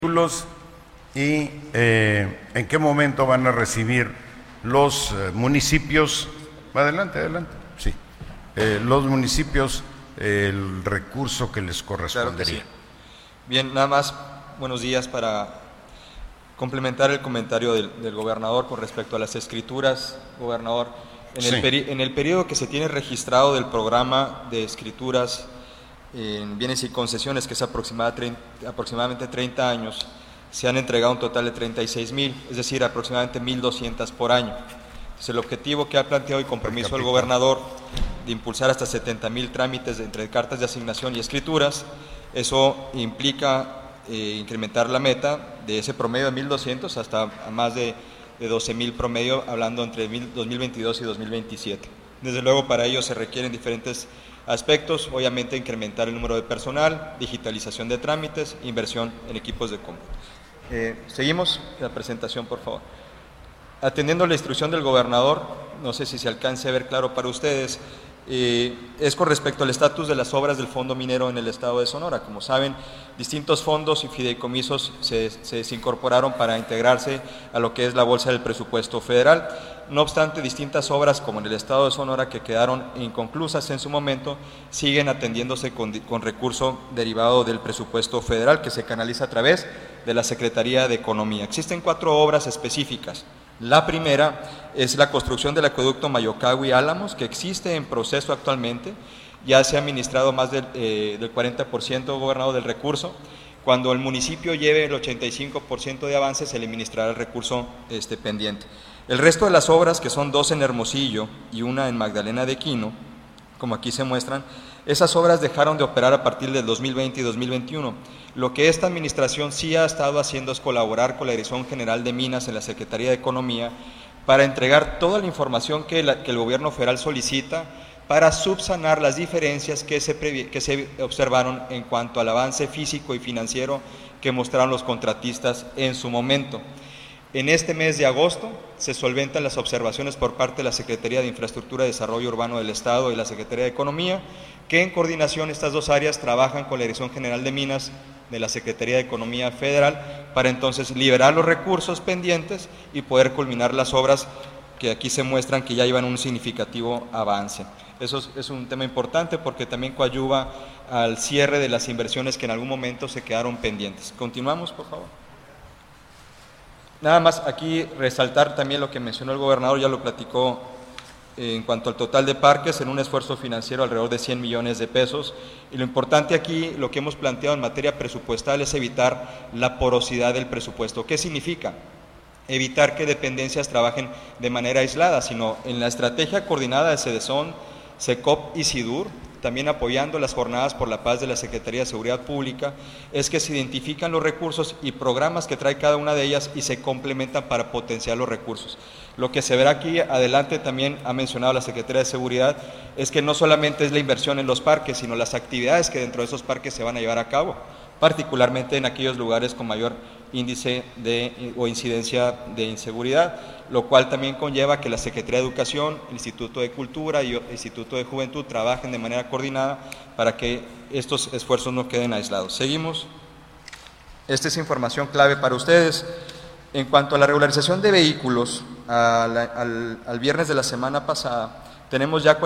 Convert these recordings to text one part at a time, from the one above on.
vehículos y en qué momento van a recibir los municipios, adelante, sí, los municipios el recurso que les correspondería. Claro que sí. Bien, nada más, buenos días, para complementar el comentario del gobernador con respecto a las escrituras. Gobernador, en el periodo que se tiene registrado del programa de escrituras en bienes y concesiones, que es aproximadamente 30 años, se han entregado un total de 36,000, es decir, aproximadamente 1,200 por año. Entonces, el objetivo que ha planteado y compromiso del gobernador de impulsar hasta 70,000 trámites entre cartas de asignación y escrituras, eso implica incrementar la meta de ese promedio de 1,200 hasta más de 12,000 promedio, hablando entre 2022 y 2027. Desde luego, para ello se requieren diferentes aspectos, obviamente incrementar el número de personal, digitalización de trámites, inversión en equipos de cómputo. Seguimos la presentación, por favor. Atendiendo la instrucción del gobernador, no sé si se alcance a ver claro para ustedes, es con respecto al estatus de las obras del Fondo Minero en el estado de Sonora. Como saben, distintos fondos y fideicomisos se incorporaron para integrarse a lo que es la bolsa del presupuesto federal. No obstante, distintas obras, como en el estado de Sonora, que quedaron inconclusas en su momento, siguen atendiéndose con recurso derivado del presupuesto federal, que se canaliza a través de la Secretaría de Economía. Existen 4 obras específicas. La primera es la construcción del acueducto Mayocagui-Álamos, que existe en proceso actualmente. Ya se ha administrado más del 40%, gobernador, del recurso. Cuando el municipio lleve el 85% de avance, se le administrará el recurso pendiente. El resto de las obras, que son 2 en Hermosillo y una en Magdalena de Quino, como aquí se muestran, esas obras dejaron de operar a partir del 2020 y 2021. Lo que esta administración sí ha estado haciendo es colaborar con la Dirección General de Minas en la Secretaría de Economía para entregar toda la información que el gobierno federal solicita para subsanar las diferencias que se observaron en cuanto al avance físico y financiero que mostraron los contratistas en su momento. En este mes de agosto se solventan las observaciones por parte de la Secretaría de Infraestructura y Desarrollo Urbano del Estado y la Secretaría de Economía, que en coordinación estas dos áreas trabajan con la Dirección General de Minas de la Secretaría de Economía Federal para entonces liberar los recursos pendientes y poder culminar las obras que aquí se muestran que ya llevan un significativo avance. Eso es un tema importante porque también coadyuva al cierre de las inversiones que en algún momento se quedaron pendientes. Continuamos, por favor. Nada más aquí resaltar también lo que mencionó el gobernador, ya lo platicó en cuanto al total de parques, en un esfuerzo financiero alrededor de 100 millones de pesos. Y lo importante aquí, lo que hemos planteado en materia presupuestal, es evitar la porosidad del presupuesto. ¿Qué significa? Evitar que dependencias trabajen de manera aislada, sino en la estrategia coordinada de CEDESON, SECOP y SIDUR, también apoyando las jornadas por la paz de la Secretaría de Seguridad Pública, es que se identifican los recursos y programas que trae cada una de ellas y se complementan para potenciar los recursos. Lo que se verá aquí adelante, también ha mencionado la Secretaría de Seguridad, es que no solamente es la inversión en los parques, sino las actividades que dentro de esos parques se van a llevar a cabo, particularmente en aquellos lugares con mayor índice o incidencia de inseguridad, lo cual también conlleva que la Secretaría de Educación, el Instituto de Cultura y el Instituto de Juventud trabajen de manera coordinada para que estos esfuerzos no queden aislados. Seguimos. Esta es información clave para ustedes. En cuanto a la regularización de vehículos, al viernes de la semana pasada, tenemos ya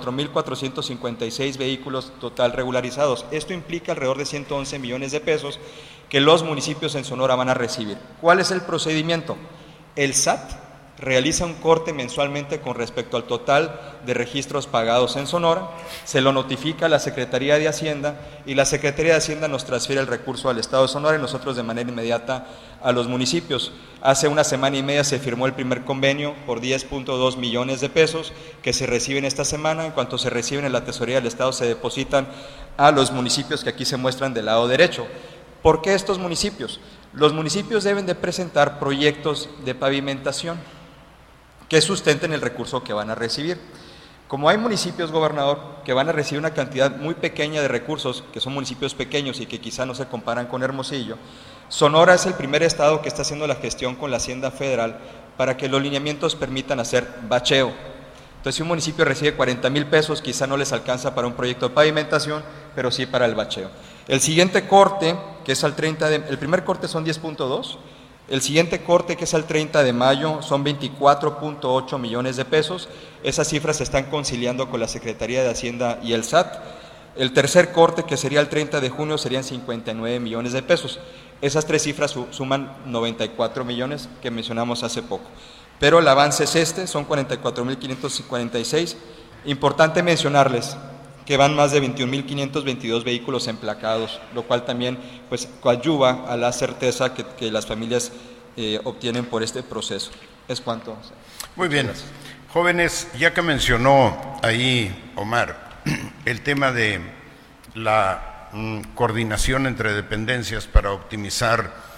44,456 vehículos total regularizados. Esto implica alrededor de 111 millones de pesos que los municipios en Sonora van a recibir. ¿Cuál es el procedimiento? El SAT realiza un corte mensualmente con respecto al total de registros pagados en Sonora, se lo notifica a la Secretaría de Hacienda y la Secretaría de Hacienda nos transfiere el recurso al Estado de Sonora y nosotros de manera inmediata a los municipios. Hace una semana y media se firmó el primer convenio por 10,2 millones de pesos que se reciben esta semana. En cuanto se reciben en la Tesorería del Estado, se depositan a los municipios que aquí se muestran del lado derecho. ¿Por qué estos municipios? Los municipios deben de presentar proyectos de pavimentación que sustenten el recurso que van a recibir. Como hay municipios, gobernador, que van a recibir una cantidad muy pequeña de recursos, que son municipios pequeños y que quizá no se comparan con Hermosillo, Sonora es el primer estado que está haciendo la gestión con la Hacienda Federal para que los lineamientos permitan hacer bacheo. Entonces, si un municipio recibe 40,000 pesos, quizá no les alcanza para un proyecto de pavimentación, pero sí para el bacheo. El siguiente corte que es al 30 de... El primer corte son 10.2, el siguiente corte, que es al 30 de mayo, son 24.8 millones de pesos. Esas cifras se están conciliando con la Secretaría de Hacienda y el SAT. El tercer corte, que sería el 30 de junio, serían 59 millones de pesos. Esas tres cifras suman 94 millones que mencionamos hace poco. Pero el avance es este, son 44.546. Importante mencionarles que van más de 21.522 vehículos emplacados, lo cual también pues coadyuva a la certeza que las familias obtienen por este proceso. ¿Es cuanto? Muy bien. Gracias. Jóvenes, ya que mencionó ahí Omar el tema de la coordinación entre dependencias para optimizar